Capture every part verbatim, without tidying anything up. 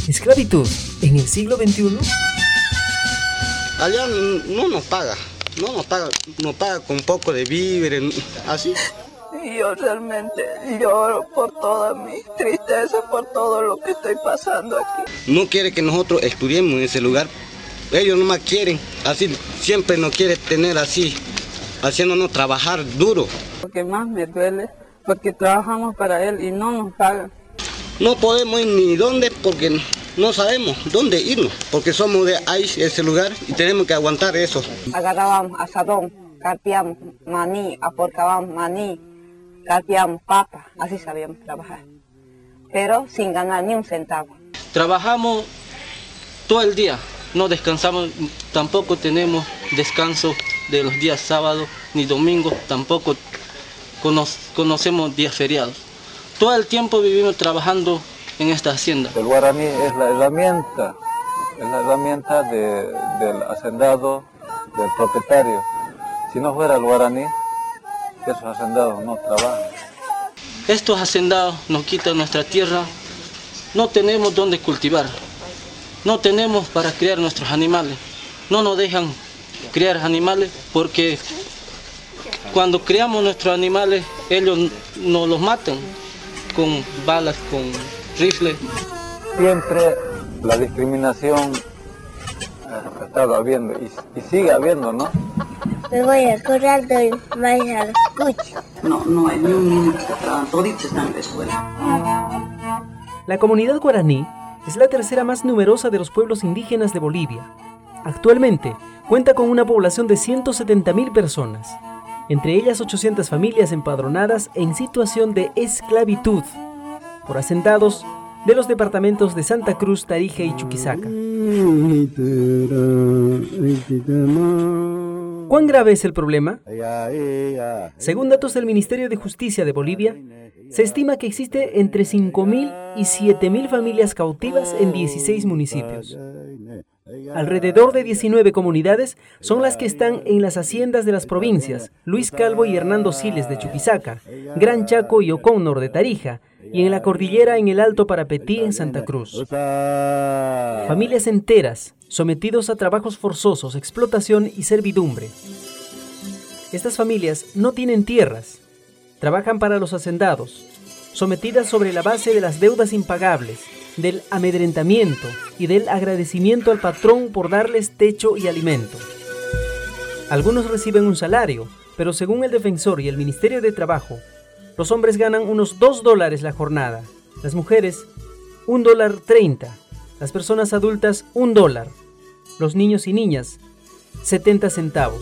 ¿Esclavitud en el siglo veintiuno? Allá no nos paga, no nos paga, nos paga con poco de víveres, así. Y yo realmente lloro por toda mi tristeza, por todo lo que estoy pasando aquí. No quiere que nosotros estudiemos en ese lugar, ellos nomás quieren, así siempre nos quieren tener así, haciéndonos trabajar duro. Lo que más me duele, porque trabajamos para él y no nos pagan. No podemos ir ni dónde porque no sabemos dónde irnos, porque somos de ahí, ese lugar, y tenemos que aguantar eso. Agarrábamos asadón, carpeamos maní, aporcábamos maní, carpeamos papa, así sabíamos trabajar, pero sin ganar ni un centavo. Trabajamos todo el día, no descansamos, tampoco tenemos descanso de los días sábados ni domingos, tampoco cono conocemos días feriados. Todo el tiempo vivimos trabajando en esta hacienda. El guaraní es la herramienta, es la herramienta de, del hacendado, del propietario. Si no fuera el guaraní, esos hacendados no trabajan. Estos hacendados nos quitan nuestra tierra, no tenemos dónde cultivar, no tenemos para criar nuestros animales, no nos dejan criar animales porque cuando criamos nuestros animales ellos nos los matan con balas, con rifles. Siempre la discriminación ha estado habiendo y, y sigue habiendo, ¿no? Me voy a correr y vaya a la escucha. No, no hay ni un niño que está trabajando, toditos están en la escuela. La comunidad guaraní es la tercera más numerosa de los pueblos indígenas de Bolivia. Actualmente cuenta con una población de ciento setenta mil personas, entre ellas ochocientas familias empadronadas en situación de esclavitud por hacendados de los departamentos de Santa Cruz, Tarija y Chuquisaca. ¿Cuán grave es el problema? Según datos del Ministerio de Justicia de Bolivia, se estima que existe entre cinco mil y siete mil familias cautivas en dieciséis municipios. Alrededor de diecinueve comunidades son las que están en las haciendas de las provincias Luis Calvo y Hernando Siles de Chuquisaca, Gran Chaco y Ocónor de Tarija, y en la cordillera en el Alto Parapetí en Santa Cruz. Familias enteras, sometidos a trabajos forzosos, explotación y servidumbre. Estas familias no tienen tierras, trabajan para los hacendados, sometidas sobre la base de las deudas impagables, del amedrentamiento y del agradecimiento al patrón por darles techo y alimento. Algunos reciben un salario, pero según el defensor y el Ministerio de Trabajo, los hombres ganan unos dos dólares la jornada, las mujeres un dólar treinta, las personas adultas un dólar, los niños y niñas setenta centavos.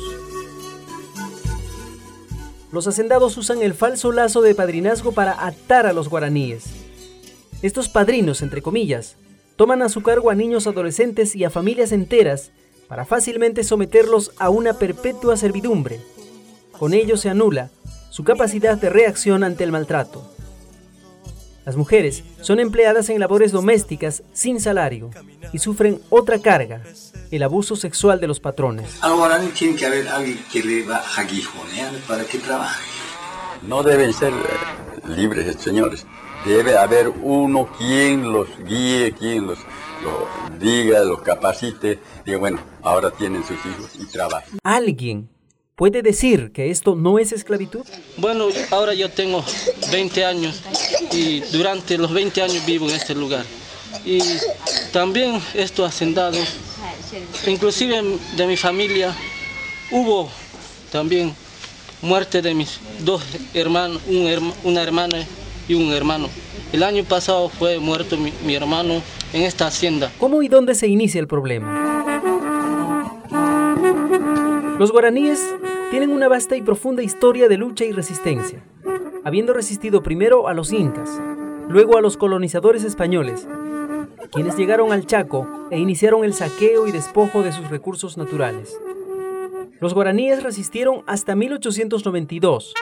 Los hacendados usan el falso lazo de padrinazgo para atar a los guaraníes. Estos padrinos, entre comillas, toman a su cargo a niños adolescentes y a familias enteras para fácilmente someterlos a una perpetua servidumbre. Con ello se anula su capacidad de reacción ante el maltrato. Las mujeres son empleadas en labores domésticas sin salario y sufren otra carga, el abuso sexual de los patrones. Al guaraní tiene que haber alguien que le va a aguijonear para que trabaje. No deben ser libres estos señores. Debe haber uno quien los guíe, quien los, los diga, los capacite. Diga, bueno, ahora tienen sus hijos y trabajan. ¿Alguien puede decir que esto no es esclavitud? Bueno, ahora yo tengo veinte años y durante los veinte años vivo en este lugar. Y también estos hacendados, inclusive de mi familia, hubo también muerte de mis dos hermanos, un herma, una hermana y un hermano. El año pasado fue muerto mi, mi hermano en esta hacienda. ¿Cómo y dónde se inicia el problema? Los guaraníes tienen una vasta y profunda historia de lucha y resistencia, habiendo resistido primero a los incas, luego a los colonizadores españoles, quienes llegaron al Chaco e iniciaron el saqueo y despojo de sus recursos naturales. Los guaraníes resistieron hasta mil ochocientos noventa y dos,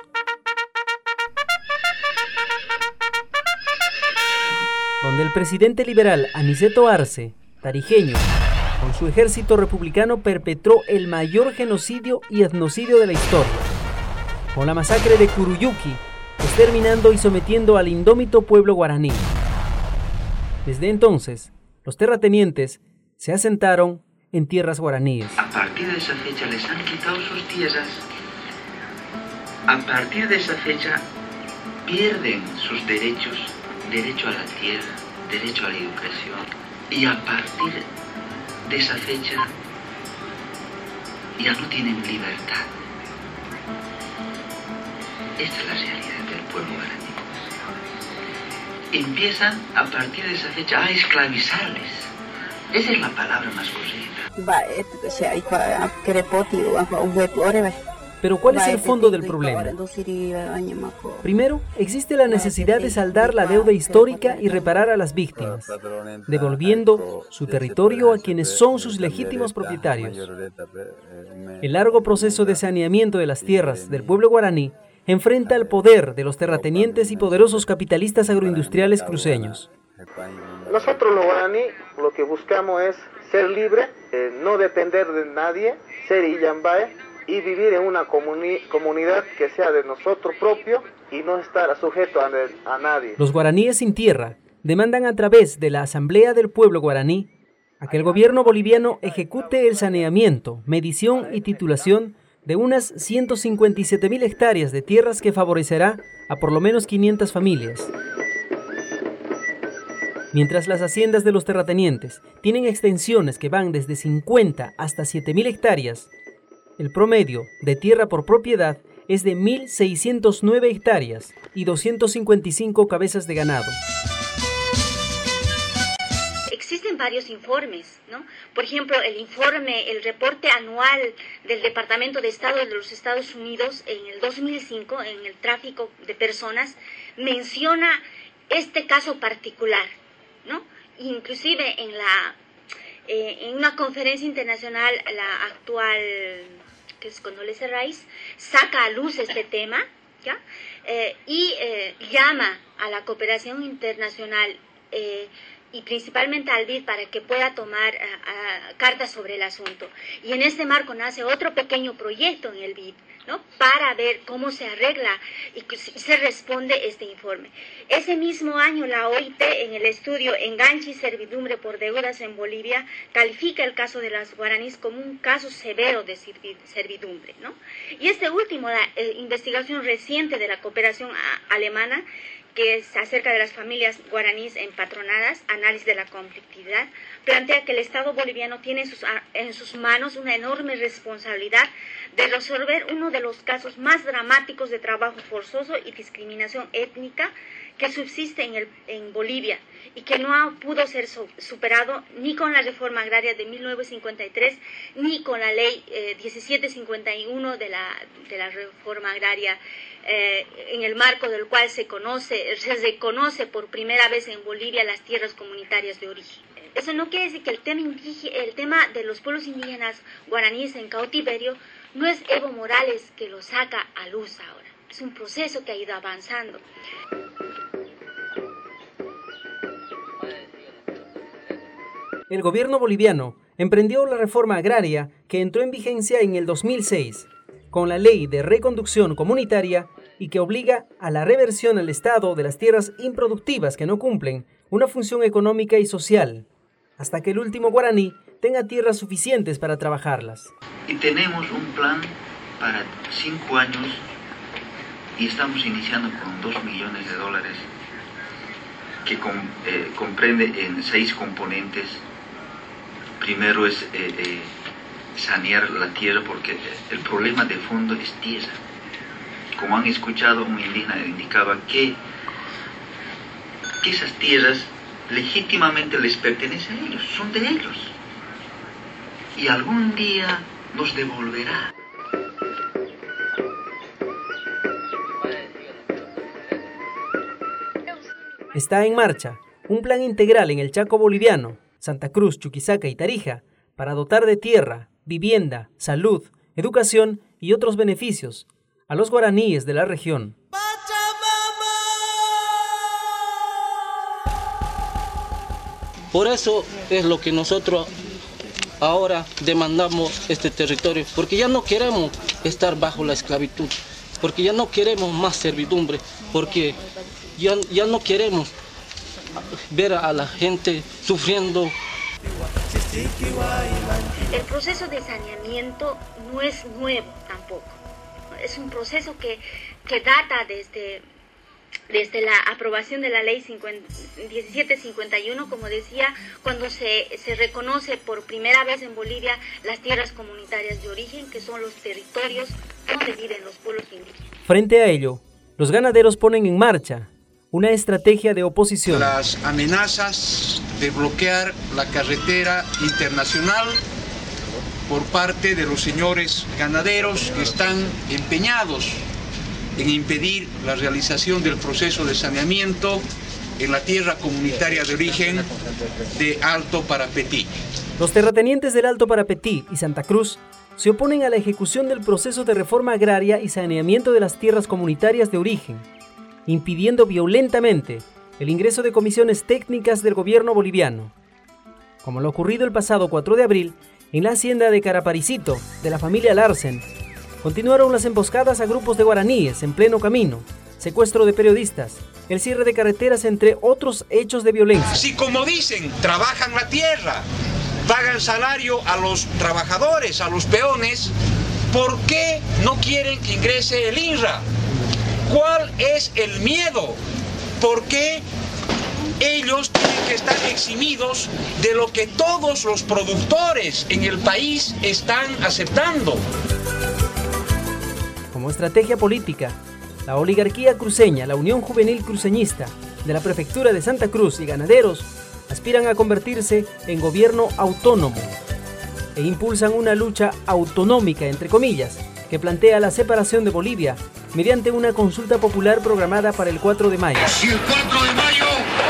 donde el presidente liberal Aniceto Arce, tarijeño, con su ejército republicano perpetró el mayor genocidio y etnocidio de la historia, con la masacre de Curuyuqui, exterminando y sometiendo al indómito pueblo guaraní. Desde entonces, los terratenientes se asentaron en tierras guaraníes. A partir de esa fecha les han quitado sus tierras. A partir de esa fecha pierden sus derechos, derecho a la tierra, derecho a la educación. Y a partir de esa fecha ya no tienen libertad. Esta es la realidad del pueblo guaraní. Empiezan a partir de esa fecha a esclavizarles. Esa es la palabra más correcta. Pero ¿cuál es el fondo del problema? Primero, existe la necesidad de saldar la deuda histórica y reparar a las víctimas, devolviendo su territorio a quienes son sus legítimos propietarios. El largo proceso de saneamiento de las tierras del pueblo guaraní enfrenta al poder de los terratenientes y poderosos capitalistas agroindustriales cruceños. Nosotros los guaraní lo que buscamos es ser libre, eh, no depender de nadie, ser Illambae y vivir en una comuni comunidad que sea de nosotros propios y no estar sujeto a, a nadie. Los guaraníes sin tierra demandan a través de la Asamblea del Pueblo Guaraní a que el gobierno boliviano ejecute el saneamiento, medición y titulación de unas ciento cincuenta y siete mil hectáreas de tierras que favorecerá a por lo menos quinientas familias. Mientras las haciendas de los terratenientes tienen extensiones que van desde cincuenta hasta siete mil hectáreas, el promedio de tierra por propiedad es de mil seiscientas nueve hectáreas y doscientas cincuenta y cinco cabezas de ganado. Existen varios informes, ¿no? Por ejemplo, el informe, el reporte anual del Departamento de Estado de los Estados Unidos en el dos mil cinco, en el tráfico de personas, menciona este caso particular, ¿no? Inclusive en la eh, en una conferencia internacional, la actual, que es Condoleezza Rice, saca a luz este tema, ¿ya? Eh, y eh, llama a la cooperación internacional eh, y principalmente al B I D para que pueda tomar uh, uh, cartas sobre el asunto. Y en este marco nace otro pequeño proyecto en el B I D, ¿no? Para ver cómo se arregla y se responde este informe. Ese mismo año la O I T, en el estudio Enganche y Servidumbre por Deudas en Bolivia, califica el caso de las guaraníes como un caso severo de servidumbre, ¿no? Y este último, la eh, investigación reciente de la cooperación a, alemana, que es acerca de las familias guaraníes empadronadas, análisis de la conflictividad, plantea que el Estado boliviano tiene en sus, en sus manos una enorme responsabilidad de resolver uno de los casos más dramáticos de trabajo forzoso y discriminación étnica que subsiste en, el, en Bolivia y que no pudo ser so, superado ni con la reforma agraria de mil novecientos cincuenta y tres ni con la ley eh, diecisiete cincuenta y uno de la, de la reforma agraria, eh, en el marco del cual se conoce, se reconoce por primera vez en Bolivia las tierras comunitarias de origen. Eso no quiere decir que el tema, indígena, el tema de los pueblos indígenas guaraníes en cautiverio no es Evo Morales que lo saca a luz ahora. Es un proceso que ha ido avanzando. El gobierno boliviano emprendió la reforma agraria que entró en vigencia en el dos mil seis, con la ley de reconducción comunitaria y que obliga a la reversión al Estado de las tierras improductivas que no cumplen una función económica y social, hasta que el último guaraní tenga tierras suficientes para trabajarlas. Y tenemos un plan para cinco años y estamos iniciando con dos millones de dólares que com, eh, comprende en seis componentes. Primero es eh, eh, sanear la tierra porque el problema de fondo es tierra. Como han escuchado, un indígena indicaba que, que esas tierras legítimamente les pertenecen a ellos, son de ellos. Y algún día nos devolverá. Está en marcha un plan integral en el Chaco boliviano, Santa Cruz, Chuquisaca y Tarija para dotar de tierra, vivienda, salud, educación y otros beneficios a los guaraníes de la región. Por eso es lo que nosotros ahora demandamos este territorio, porque ya no queremos estar bajo la esclavitud, porque ya no queremos más servidumbre, porque ya, ya no queremos ver a la gente sufriendo. El proceso de saneamiento no es nuevo tampoco. Es un proceso que, que data desde, desde la aprobación de la ley diecisiete cincuenta y uno, como decía, cuando se, se reconoce por primera vez en Bolivia las tierras comunitarias de origen, que son los territorios donde viven los pueblos indígenas. Frente a ello, los ganaderos ponen en marcha una estrategia de oposición. Las amenazas de bloquear la carretera internacional por parte de los señores ganaderos que están empeñados en impedir la realización del proceso de saneamiento en la tierra comunitaria de origen de Alto Parapetí. Los terratenientes del Alto Parapetí y Santa Cruz se oponen a la ejecución del proceso de reforma agraria y saneamiento de las tierras comunitarias de origen, impidiendo violentamente el ingreso de comisiones técnicas del gobierno boliviano. Como lo ocurrido el pasado cuatro de abril, en la hacienda de Caraparicito, de la familia Larsen, continuaron las emboscadas a grupos de guaraníes en pleno camino, secuestro de periodistas, el cierre de carreteras, entre otros hechos de violencia. Si, como dicen, trabajan la tierra, pagan salario a los trabajadores, a los peones, ¿por qué no quieren que ingrese el I N R A? ¿Cuál es el miedo? ¿Por qué ellos tienen que estar eximidos de lo que todos los productores en el país están aceptando? Como estrategia política, la oligarquía cruceña, la Unión Juvenil Cruceñista de la Prefectura de Santa Cruz y ganaderos aspiran a convertirse en gobierno autónomo e impulsan una lucha autonómica, entre comillas, que plantea la separación de Bolivia mediante una consulta popular programada para el cuatro de mayo. Si el cuatro de mayo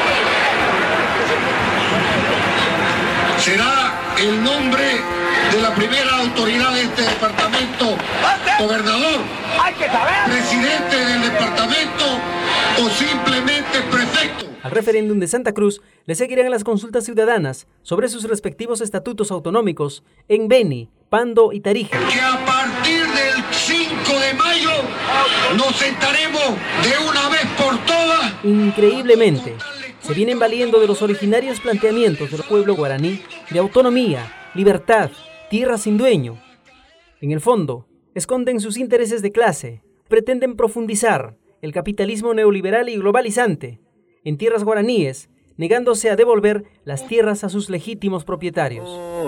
será el nombre de la primera autoridad de este departamento, gobernador, presidente del departamento o simplemente prefecto. Al referéndum de Santa Cruz le seguirán las consultas ciudadanas sobre sus respectivos estatutos autonómicos en Beni, Pando y Tarija. Que a partir del cinco de mayo nos sentaremos de una vez por todas. Increíblemente, se vienen valiendo de los originarios planteamientos del pueblo guaraní de autonomía, libertad, tierra sin dueño. En el fondo, esconden sus intereses de clase, pretenden profundizar el capitalismo neoliberal y globalizante en tierras guaraníes, negándose a devolver las tierras a sus legítimos propietarios.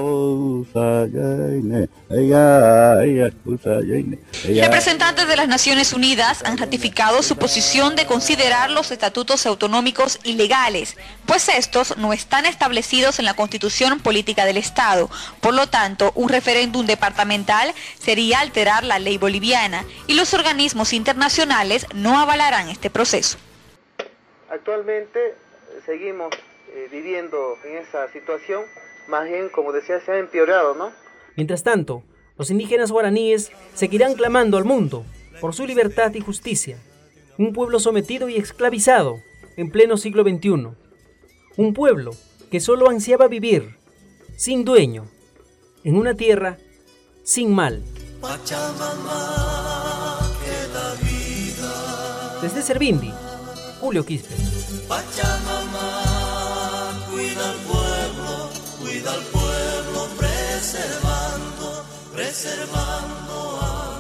Representantes de las Naciones Unidas han ratificado su posición de considerar los estatutos autonómicos ilegales, pues estos no están establecidos en la Constitución Política del Estado. Por lo tanto, un referéndum departamental sería alterar la ley boliviana y los organismos internacionales no avalarán este proceso. Actualmente seguimos eh, viviendo en esa situación, más bien, como decía, se ha empeorado, ¿no? Mientras tanto, los indígenas guaraníes seguirán clamando al mundo por su libertad y justicia. Un pueblo sometido y esclavizado en pleno siglo veintiuno. Un pueblo que solo ansiaba vivir, sin dueño, en una tierra sin mal. Desde Servindi, Julio Quispe. Pachamama, cuida al pueblo, cuida al pueblo, preservando, preservando a